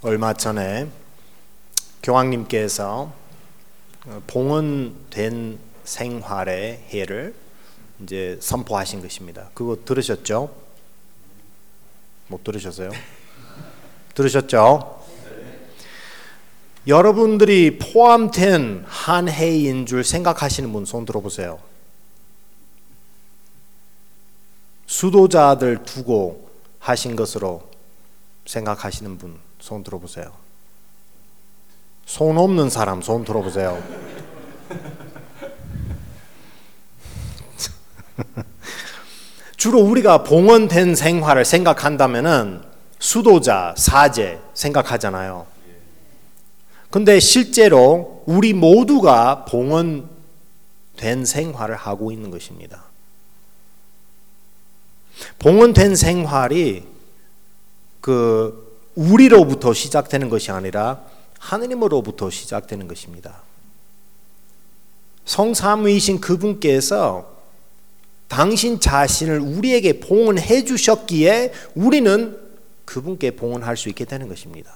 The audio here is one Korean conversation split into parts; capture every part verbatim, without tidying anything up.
얼마 전에 교황님께서 봉헌된 생활의 해를 이제 선포하신 것입니다. 그거 들으셨죠? 못 들으셨어요? 들으셨죠? 여러분들이 포함된 한 해인 줄 생각하시는 분 손 들어보세요. 수도자들 두고 하신 것으로 생각하시는 분 손 들어보세요. 손 없는 사람 손 들어보세요. 주로 우리가 봉헌된 생활을 생각한다면은 수도자, 사제 생각하잖아요. 근데 실제로 우리 모두가 봉헌된 생활을 하고 있는 것입니다. 봉헌된 생활이 그 우리로부터 시작되는 것이 아니라 하느님으로부터 시작되는 것입니다. 성삼위이신 그분께서 당신 자신을 우리에게 봉헌해 주셨기에 우리는 그분께 봉헌할 수 있게 되는 것입니다.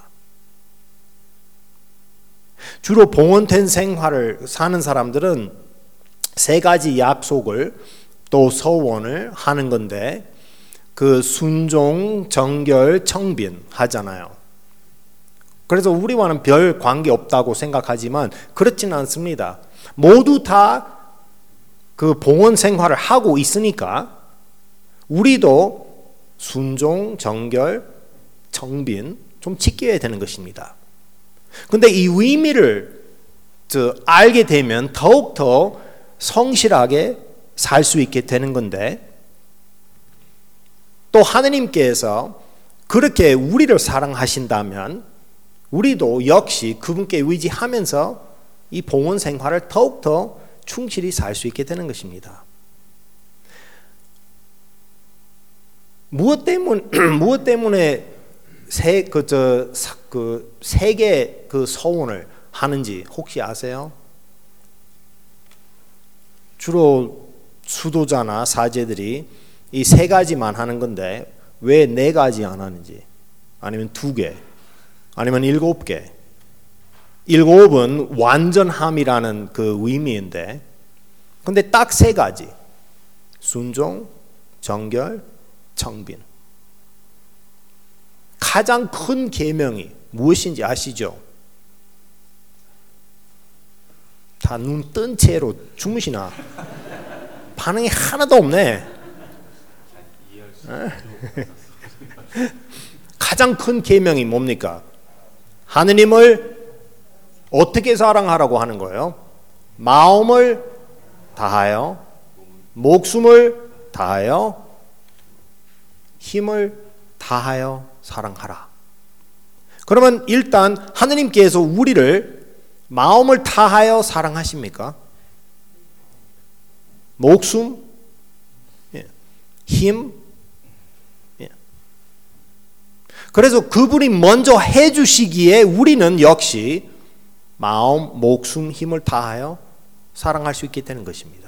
주로 봉헌된 생활을 사는 사람들은 세 가지 약속을 또 서원을 하는 건데 그 순종, 정결, 청빈 하잖아요. 그래서 우리와는 별 관계 없다고 생각하지만 그렇지는 않습니다. 모두 다 그 봉헌 생활을 하고 있으니까 우리도 순종, 정결, 청빈 좀 지켜야 되는 것입니다. 근데 이 의미를 알게 되면 더욱더 성실하게 살 수 있게 되는 건데 또 하느님께서 그렇게 우리를 사랑하신다면 우리도 역시 그분께 의지하면서 이 봉헌 생활을 더욱더 충실히 살 수 있게 되는 것입니다. 무엇 때문 무엇 때문에 세 그 저 그 세 개 그 서원을 하는지 혹시 아세요? 주로 수도자나 사제들이 이 세 가지만 하는 건데 왜 네 가지 안 하는지, 아니면 두 개, 아니면 일곱 개. 일곱은 완전함이라는 그 의미인데, 근데 딱 세 가지: 순종, 정결, 청빈. 가장 큰 계명이 무엇인지 아시죠? 다 눈 뜬 채로 주무시나? 반응이 하나도 없네. 가장 큰 계명이 뭡니까? 하느님을 어떻게 사랑하라고 하는 거예요? 마음을 다하여, 목숨을 다하여, 힘을 다하여 사랑하라. 그러면 일단 하느님께서 우리를 마음을 다하여 사랑하십니까? 목숨, 힘. 그래서 그분이 먼저 해주시기에 우리는 역시 마음, 목숨, 힘을 다하여 사랑할 수 있게 되는 것입니다.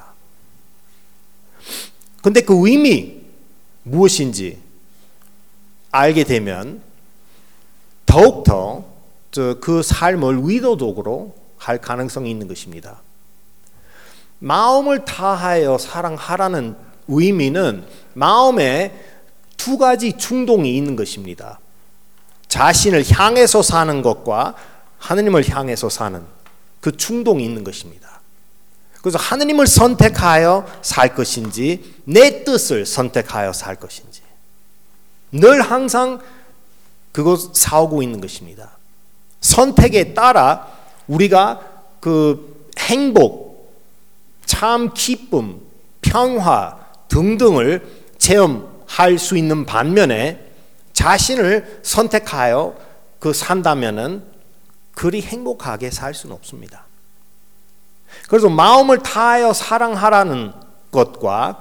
근데 그 의미 무엇인지 알게 되면 더욱더 그 삶을 의도적으로 할 가능성이 있는 것입니다. 마음을 다하여 사랑하라는 의미는 마음에 두 가지 충동이 있는 것입니다. 자신을 향해서 사는 것과 하느님을 향해서 사는 그 충동이 있는 것입니다. 그래서 하느님을 선택하여 살 것인지 내 뜻을 선택하여 살 것인지 늘 항상 그것 싸우고 있는 것입니다. 선택에 따라 우리가 그 행복, 참 기쁨, 평화 등등을 체험할 수 있는 반면에 자신을 선택하여 그 산다면은 그리 행복하게 살 수는 없습니다. 그래서 마음을 다하여 사랑하라는 것과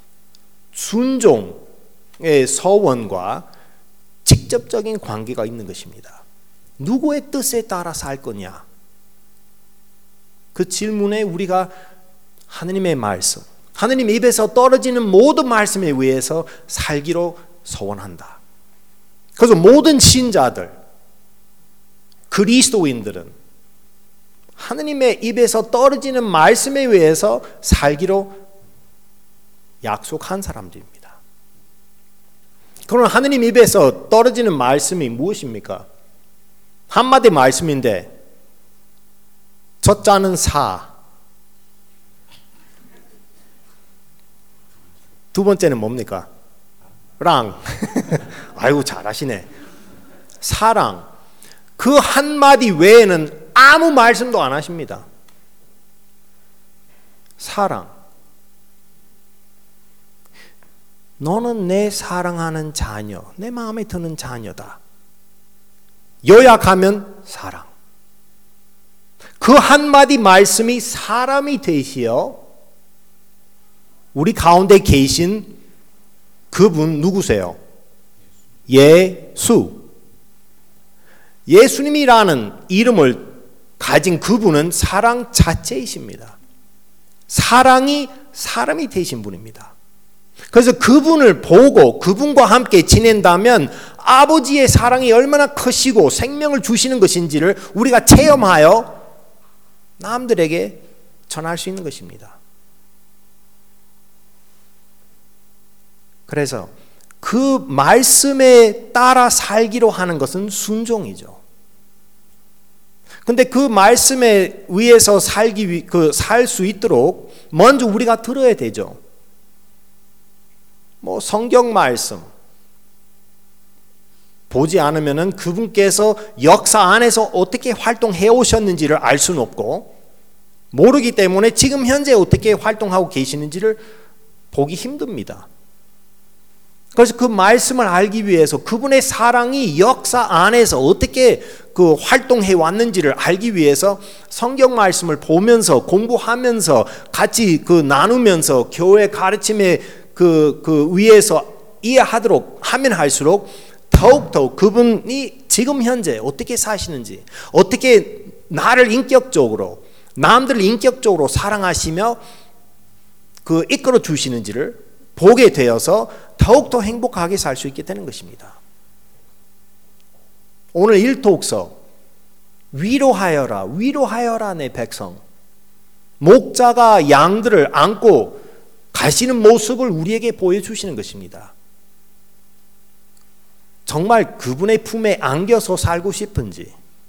순종의 서원과 직접적인 관계가 있는 것입니다. 누구의 뜻에 따라 살 거냐? 그 질문에 우리가 하느님의 말씀, 하느님 입에서 떨어지는 모든 말씀에 의해서 살기로 서원한다. 그래서 모든 신자들, 그리스도인들은 하느님의 입에서 떨어지는 말씀에 의해서 살기로 약속한 사람들입니다. 그럼 하느님 입에서 떨어지는 말씀이 무엇입니까? 한마디 말씀인데 첫 자는 사, 두 번째는 뭡니까? 랑. 아이고 잘하시네. 사랑. 그 한마디 외에는 아무 말씀도 안 하십니다. 사랑. 너는 내 사랑하는 자녀, 내 마음에 드는 자녀다. 요약하면 사랑. 그 한마디 말씀이 사람이 되시어 우리 가운데 계신 그분 누구세요? 예수. 예수님이라는 이름을 가진 그분은 사랑 자체이십니다. 사랑이 사람이 되신 분입니다. 그래서 그분을 보고 그분과 함께 지낸다면 아버지의 사랑이 얼마나 크시고 생명을 주시는 것인지를 우리가 체험하여 남들에게 전할 수 있는 것입니다. 그래서 그 말씀에 따라 살기로 하는 것은 순종이죠. 근데 그 말씀에 의해서 살기 그 살 수 있도록 먼저 우리가 들어야 되죠. 뭐 성경 말씀 보지 않으면은 그분께서 역사 안에서 어떻게 활동해 오셨는지를 알 수는 없고 모르기 때문에 지금 현재 어떻게 활동하고 계시는지를 보기 힘듭니다. 그래서 그 말씀을 알기 위해서 그분의 사랑이 역사 안에서 어떻게 그 활동해 왔는지를 알기 위해서 성경 말씀을 보면서 공부하면서 같이 그 나누면서 교회 가르침에 그, 그 위에서 이해하도록 하면 할수록 더욱더 그분이 지금 현재 어떻게 사시는지, 어떻게 나를 인격적으로, 남들을 인격적으로 사랑하시며 그 이끌어 주시는지를 보게 되어서 더욱더 행복하게 살 수 있게 되는 것입니다. 오늘 일독서 위로하여라, 위로하여라 내 백성. 목자가 양들을 안고 가시는 모습을 우리에게 보여주시는 것입니다. 정말 그분의 품에 안겨서 살고 싶은지,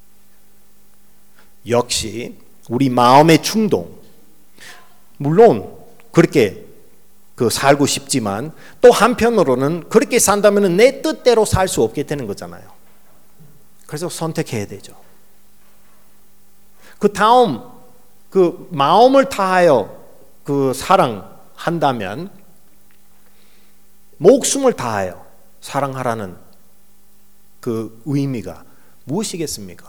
역시 우리 마음의 충동, 물론 그렇게 그 살고 싶지만 또 한편으로는 그렇게 산다면 내 뜻대로 살 수 없게 되는 거잖아요. 그래서 선택해야 되죠. 그 다음 그 마음을 다하여 그 사랑한다면 목숨을 다하여 사랑하라는 그 의미가 무엇이겠습니까?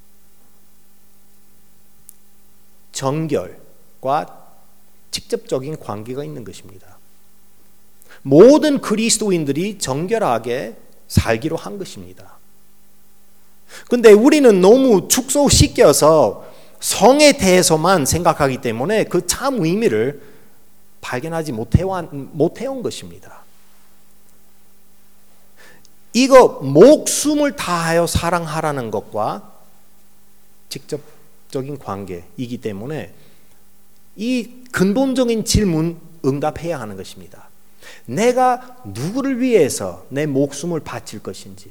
정결과 직접적인 관계가 있는 것입니다. 모든 그리스도인들이 정결하게 살기로 한 것입니다. 근데 우리는 너무 축소시켜서 성에 대해서만 생각하기 때문에 그 참 의미를 발견하지 못해온 것입니다. 이거 목숨을 다하여 사랑하라는 것과 직접적인 관계이기 때문에 이 근본적인 질문 응답해야 하는 것입니다. 내가 누구를 위해서 내 목숨을 바칠 것인지,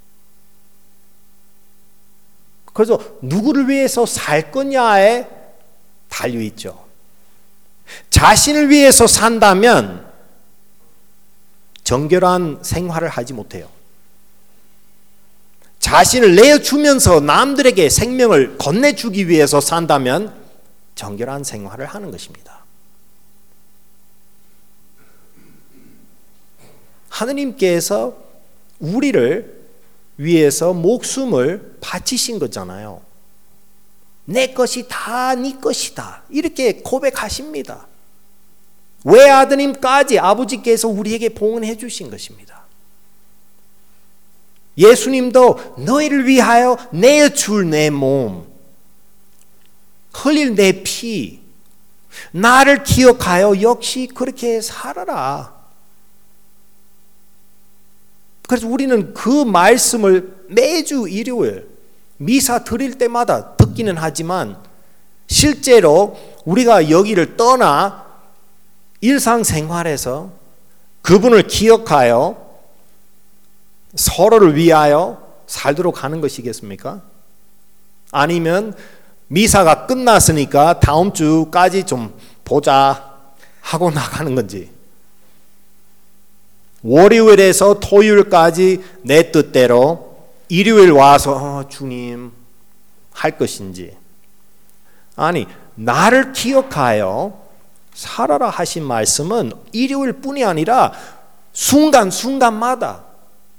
그래서 누구를 위해서 살 거냐에 달려 있죠. 자신을 위해서 산다면 정결한 생활을 하지 못해요. 자신을 내어주면서 남들에게 생명을 건네주기 위해서 산다면 정결한 생활을 하는 것입니다. 하느님께서 우리를 위해서 목숨을 바치신 거잖아요. 내 것이 다 네 것이다, 이렇게 고백하십니다. 외아드님까지 아버지께서 우리에게 봉헌해 주신 것입니다. 예수님도 너희를 위하여 내어줄 내 몸, 흘릴 내 피, 나를 기억하여 역시 그렇게 살아라. 그래서 우리는 그 말씀을 매주 일요일 미사 드릴 때마다 듣기는 하지만 실제로 우리가 여기를 떠나 일상생활에서 그분을 기억하여 서로를 위하여 살도록 하는 것이겠습니까? 아니면 미사가 끝났으니까 다음 주까지 좀 보자 하고 나가는 건지, 월요일에서 토요일까지 내 뜻대로 일요일 와서 어, 주님 할 것인지, 아니 나를 기억하여 살아라 하신 말씀은 일요일뿐이 아니라 순간순간마다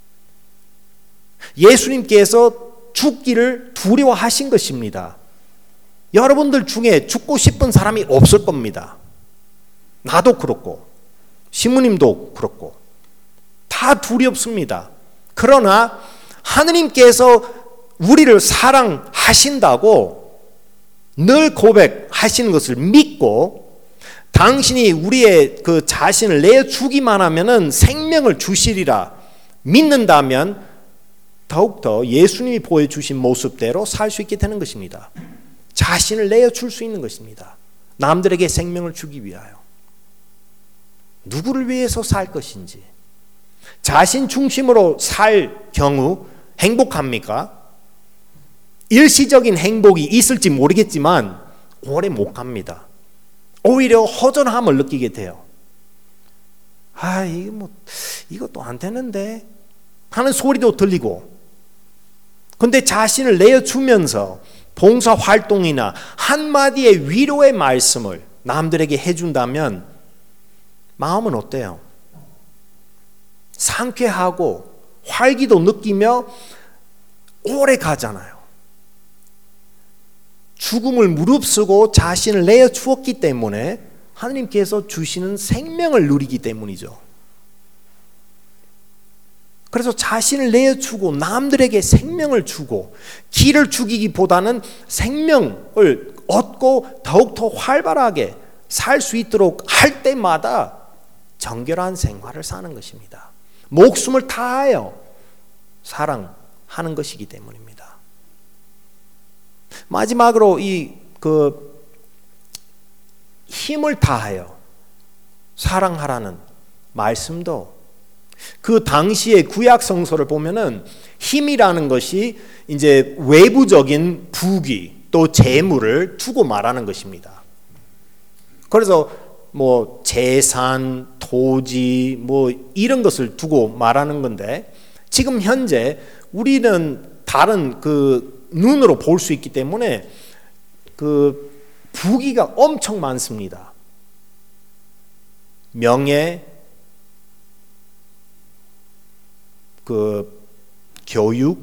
예수님께서 죽기를 두려워하신 것입니다. 여러분들 중에 죽고 싶은 사람이 없을 겁니다. 나도 그렇고 시무님도 그렇고 다 두렵습니다. 그러나 하느님께서 우리를 사랑하신다고 늘 고백하시는 것을 믿고 당신이 우리의 그 자신을 내어주기만 하면은 생명을 주시리라 믿는다면 더욱더 예수님이 보여주신 모습대로 살 수 있게 되는 것입니다. 자신을 내어줄 수 있는 것입니다. 남들에게 생명을 주기 위하여. 누구를 위해서 살 것인지. 자신 중심으로 살 경우 행복합니까? 일시적인 행복이 있을지 모르겠지만 오래 못 갑니다. 오히려 허전함을 느끼게 돼요. 아, 이거 뭐 이것도 안 되는데 하는 소리도 들리고, 근데 자신을 내어주면서 봉사활동이나 한마디의 위로의 말씀을 남들에게 해준다면 마음은 어때요? 상쾌하고 활기도 느끼며 오래 가잖아요. 죽음을 무릅쓰고 자신을 내어주었기 때문에 하나님께서 주시는 생명을 누리기 때문이죠. 그래서 자신을 내어주고 남들에게 생명을 주고 기를 죽이기보다는 생명을 얻고 더욱더 활발하게 살 수 있도록 할 때마다 정결한 생활을 사는 것입니다. 목숨을 다하여 사랑하는 것이기 때문입니다. 마지막으로 이 그 힘을 다하여 사랑하라는 말씀도 그 당시의 구약 성서를 보면은 힘이라는 것이 이제 외부적인 부귀 또 재물을 두고 말하는 것입니다. 그래서 뭐 재산, 토지 뭐 이런 것을 두고 말하는 건데, 지금 현재 우리는 다른 그 눈으로 볼 수 있기 때문에 그 부귀가 엄청 많습니다. 명예, 그 교육,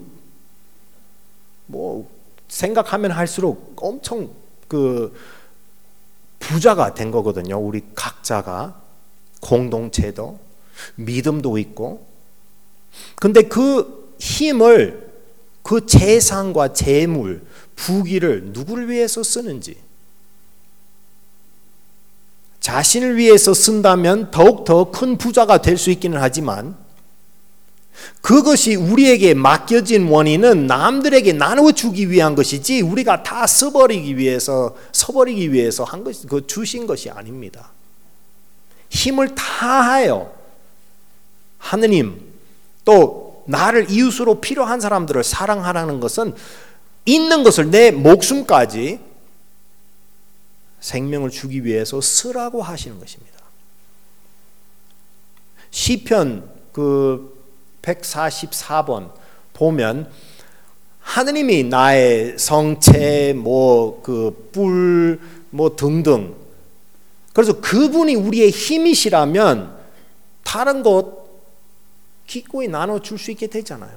뭐 생각하면 할수록 엄청 그 부자가 된 거거든요. 우리 각자가 공동체도 믿음도 있고. 근데 그 힘을, 그 재산과 재물, 부귀를 누구를 위해서 쓰는지, 자신을 위해서 쓴다면 더욱더 큰 부자가 될 수 있기는 하지만 그것이 우리에게 맡겨진 원인은 남들에게 나눠주기 위한 것이지 우리가 다 써버리기 위해서 써버리기 위해서 한 것이, 그 주신 것이 아닙니다. 힘을 다하여 하느님 또 나를 이웃으로 필요한 사람들을 사랑하라는 것은 있는 것을 내 목숨까지 생명을 주기 위해서 쓰라고 하시는 것입니다. 시편 그 백사십사 번 보면 하느님이 나의 성체, 뭐 그 뿔, 뭐 등등. 그래서 그분이 우리의 힘이시라면 다른 것 기꺼이 나눠 줄 수 있게 되잖아요.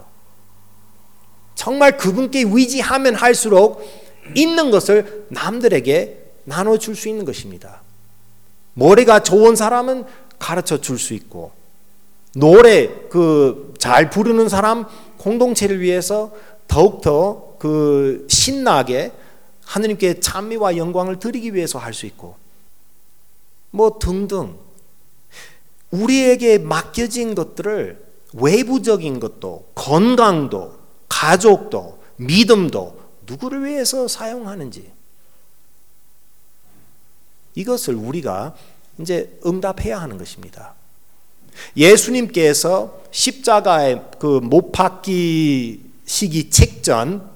정말 그분께 의지하면 할수록 있는 것을 남들에게 나눠 줄 수 있는 것입니다. 머리가 좋은 사람은 가르쳐 줄 수 있고, 노래 그 잘 부르는 사람 공동체를 위해서 더욱더 그 신나게 하느님께 찬미와 영광을 드리기 위해서 할 수 있고, 뭐 등등 우리에게 맡겨진 것들을 외부적인 것도, 건강도, 가족도, 믿음도 누구를 위해서 사용하는지 이것을 우리가 이제 응답해야 하는 것입니다. 예수님께서 십자가에 그 못 박히시기 직전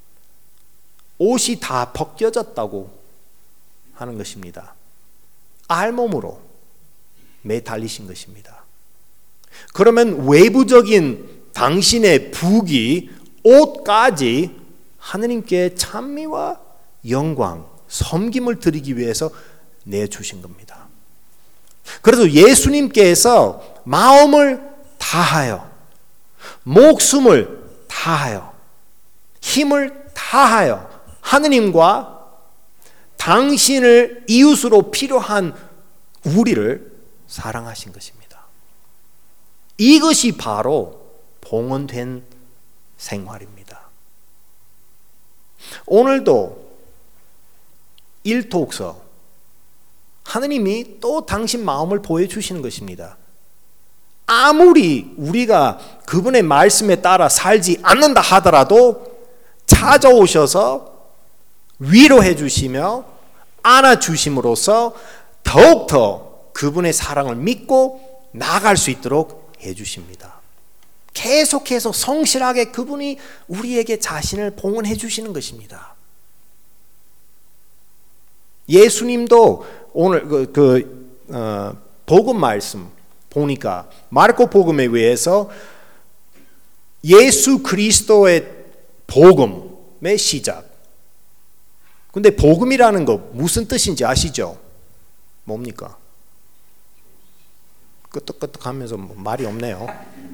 옷이 다 벗겨졌다고 하는 것입니다. 알몸으로 매달리신 것입니다. 그러면 외부적인 당신의 부귀, 옷까지 하느님께 찬미와 영광, 섬김을 드리기 위해서 내주신 겁니다. 그래서 예수님께서 마음을 다하여, 목숨을 다하여, 힘을 다하여 하느님과 당신을 이웃으로 필요한 우리를 사랑하신 것입니다. 이것이 바로 봉헌된 생활입니다. 오늘도 일독서 하느님이 또 당신 마음을 보여주시는 것입니다. 아무리 우리가 그분의 말씀에 따라 살지 않는다 하더라도 찾아오셔서 위로해 주시며 안아주심으로써 더욱더 그분의 사랑을 믿고 나아갈 수 있도록 해 주십니다. 계속해서 성실하게 그분이 우리에게 자신을 봉헌해 주시는 것입니다. 예수님도 오늘 그, 그 어, 복음 말씀 보니까 마르코 복음에 의해서 예수 그리스도의 복음의 시작. 근데 복음이라는 거 무슨 뜻인지 아시죠? 뭡니까? 끄떡끄떡하면서 뭐 말이 없네요.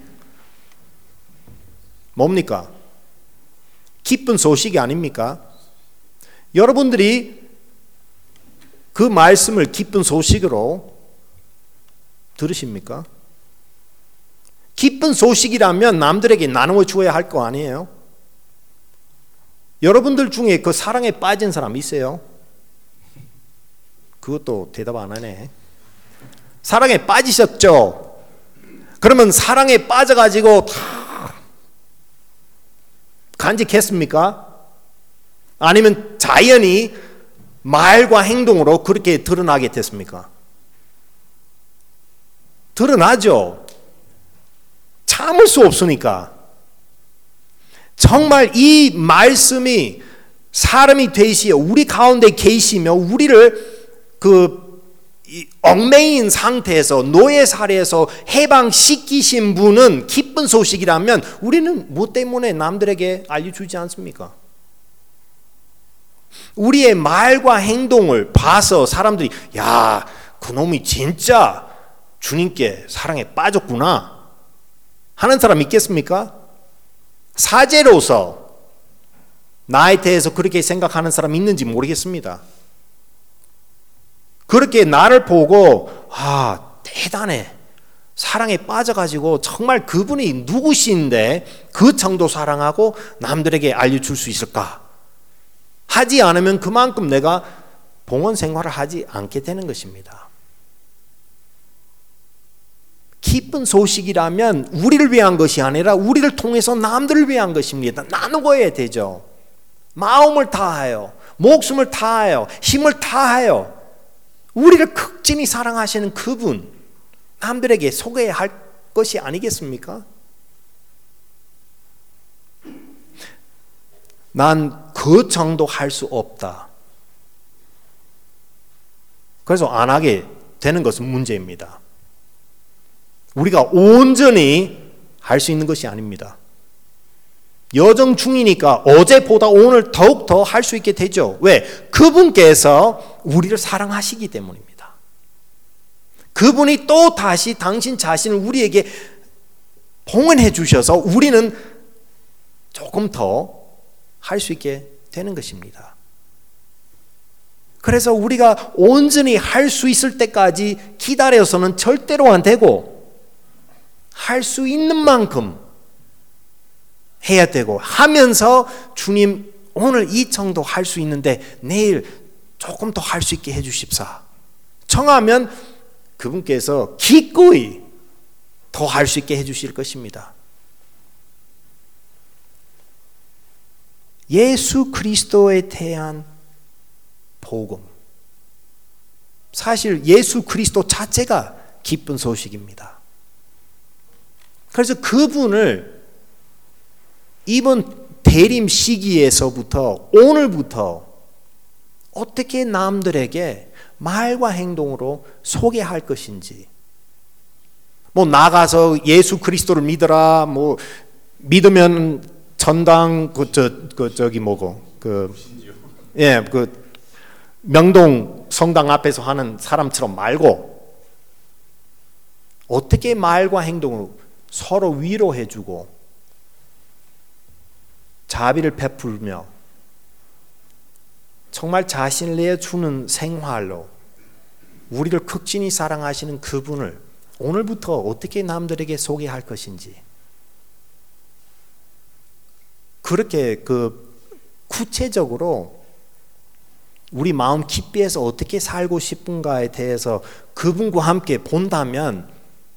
뭡니까? 기쁜 소식이 아닙니까? 여러분들이 그 말씀을 기쁜 소식으로 들으십니까? 기쁜 소식이라면 남들에게 나누어 주어야 할 거 아니에요? 여러분들 중에 그 사랑에 빠진 사람 있어요? 그것도 대답 안 하네. 사랑에 빠지셨죠? 그러면 사랑에 빠져가지고 다 간직했습니까? 아니면 자연히 말과 행동으로 그렇게 드러나게 됐습니까? 드러나죠. 참을 수 없으니까. 정말 이 말씀이 사람이 되시어 우리 가운데 계시며 우리를 그 얽매인 상태에서 노예 살해에서 해방시키신 분은 기쁜 소식이라면 우리는 뭐 때문에 남들에게 알려주지 않습니까? 우리의 말과 행동을 봐서 사람들이 야, 그놈이 진짜 주님께 사랑에 빠졌구나 하는 사람 있겠습니까? 사제로서 나에 대해서 그렇게 생각하는 사람 있는지 모르겠습니다. 그렇게 나를 보고 아, 대단해. 사랑에 빠져가지고 정말 그분이 누구신데 그 정도 사랑하고 남들에게 알려줄 수 있을까? 하지 않으면 그만큼 내가 봉헌 생활을 하지 않게 되는 것입니다. 기쁜 소식이라면 우리를 위한 것이 아니라 우리를 통해서 남들을 위한 것입니다. 나누어야 되죠. 마음을 다하여, 목숨을 다하여, 힘을 다하여 우리를 극진히 사랑하시는 그분 남들에게 소개해야 할 것이 아니겠습니까? 난 그 정도 할 수 없다. 그래서 안 하게 되는 것은 문제입니다. 우리가 온전히 할 수 있는 것이 아닙니다. 여정 중이니까 어제보다 오늘 더욱더 할 수 있게 되죠. 왜? 그분께서 우리를 사랑하시기 때문입니다. 그분이 또 다시 당신 자신을 우리에게 봉헌해 주셔서 우리는 조금 더 할 수 있게 되는 것입니다. 그래서 우리가 온전히 할 수 있을 때까지 기다려서는 절대로 안 되고 할 수 있는 만큼 해야 되고 하면서 주님 오늘 이 정도 할 수 있는데 내일 조금 더 할 수 있게 해 주십사 청하면 그분께서 기꺼이 더 할 수 있게 해 주실 것입니다. 예수 그리스도에 대한 복음. 사실 예수 그리스도 자체가 기쁜 소식입니다. 그래서 그분을 이번 대림 시기에서부터 오늘부터 어떻게 남들에게 말과 행동으로 소개할 것인지, 뭐 나가서 예수 그리스도를 믿어라, 뭐 믿으면 전당 그저 그 저기 뭐고 그 예 그 명동 성당 앞에서 하는 사람처럼 말고 어떻게 말과 행동으로 서로 위로해주고 자비를 베풀며 정말 자신을 내어주는 생활로 우리를 극진히 사랑하시는 그분을 오늘부터 어떻게 남들에게 소개할 것인지, 그렇게 그 구체적으로 우리 마음 깊이에서 어떻게 살고 싶은가에 대해서 그분과 함께 본다면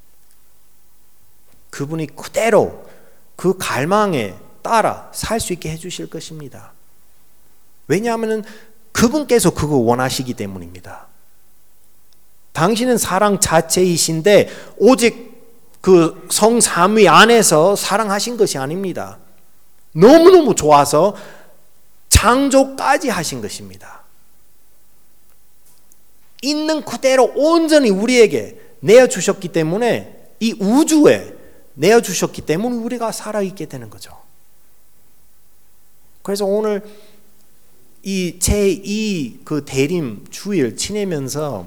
그분이 그대로 그 갈망에 따라 살 수 있게 해주실 것입니다. 왜냐하면 그분께서 그거 원하시기 때문입니다. 당신은 사랑 자체이신데 오직 그 성삼위 안에서 사랑하신 것이 아닙니다. 너무너무 좋아서 창조까지 하신 것입니다. 있는 그대로 온전히 우리에게 내어주셨기 때문에, 이 우주에 내어주셨기 때문에 우리가 살아있게 되는 거죠. 그래서 오늘 이 제이 그 대림 주일 지내면서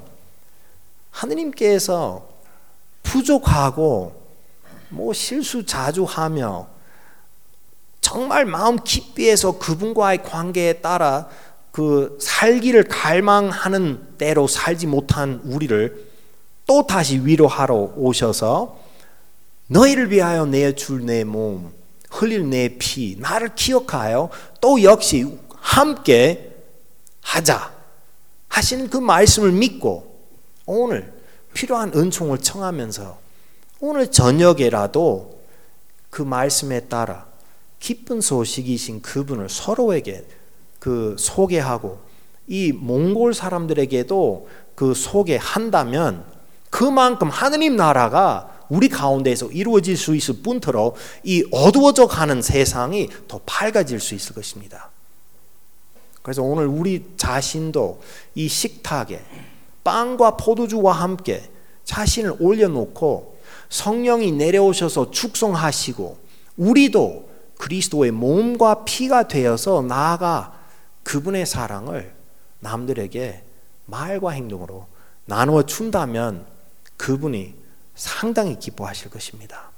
하느님께서 부족하고 뭐 실수 자주 하며 정말 마음 깊이에서 그분과의 관계에 따라 그 살기를 갈망하는 대로 살지 못한 우리를 또 다시 위로하러 오셔서 너희를 위하여 내줄 내 몸, 흘릴 내 피, 나를 기억하여 또 역시 함께 하자 하시는 그 말씀을 믿고 오늘 필요한 은총을 청하면서 오늘 저녁에라도 그 말씀에 따라 기쁜 소식이신 그분을 서로에게 그 소개하고 이 몽골 사람들에게도 그 소개한다면 그만큼 하느님 나라가 우리 가운데에서 이루어질 수 있을 뿐더러 이 어두워져 가는 세상이 더 밝아질 수 있을 것입니다. 그래서 오늘 우리 자신도 이 식탁에 빵과 포도주와 함께 자신을 올려놓고 성령이 내려오셔서 축성하시고 우리도 그리스도의 몸과 피가 되어서 나아가 그분의 사랑을 남들에게 말과 행동으로 나누어 준다면 그분이 상당히 기뻐하실 것입니다.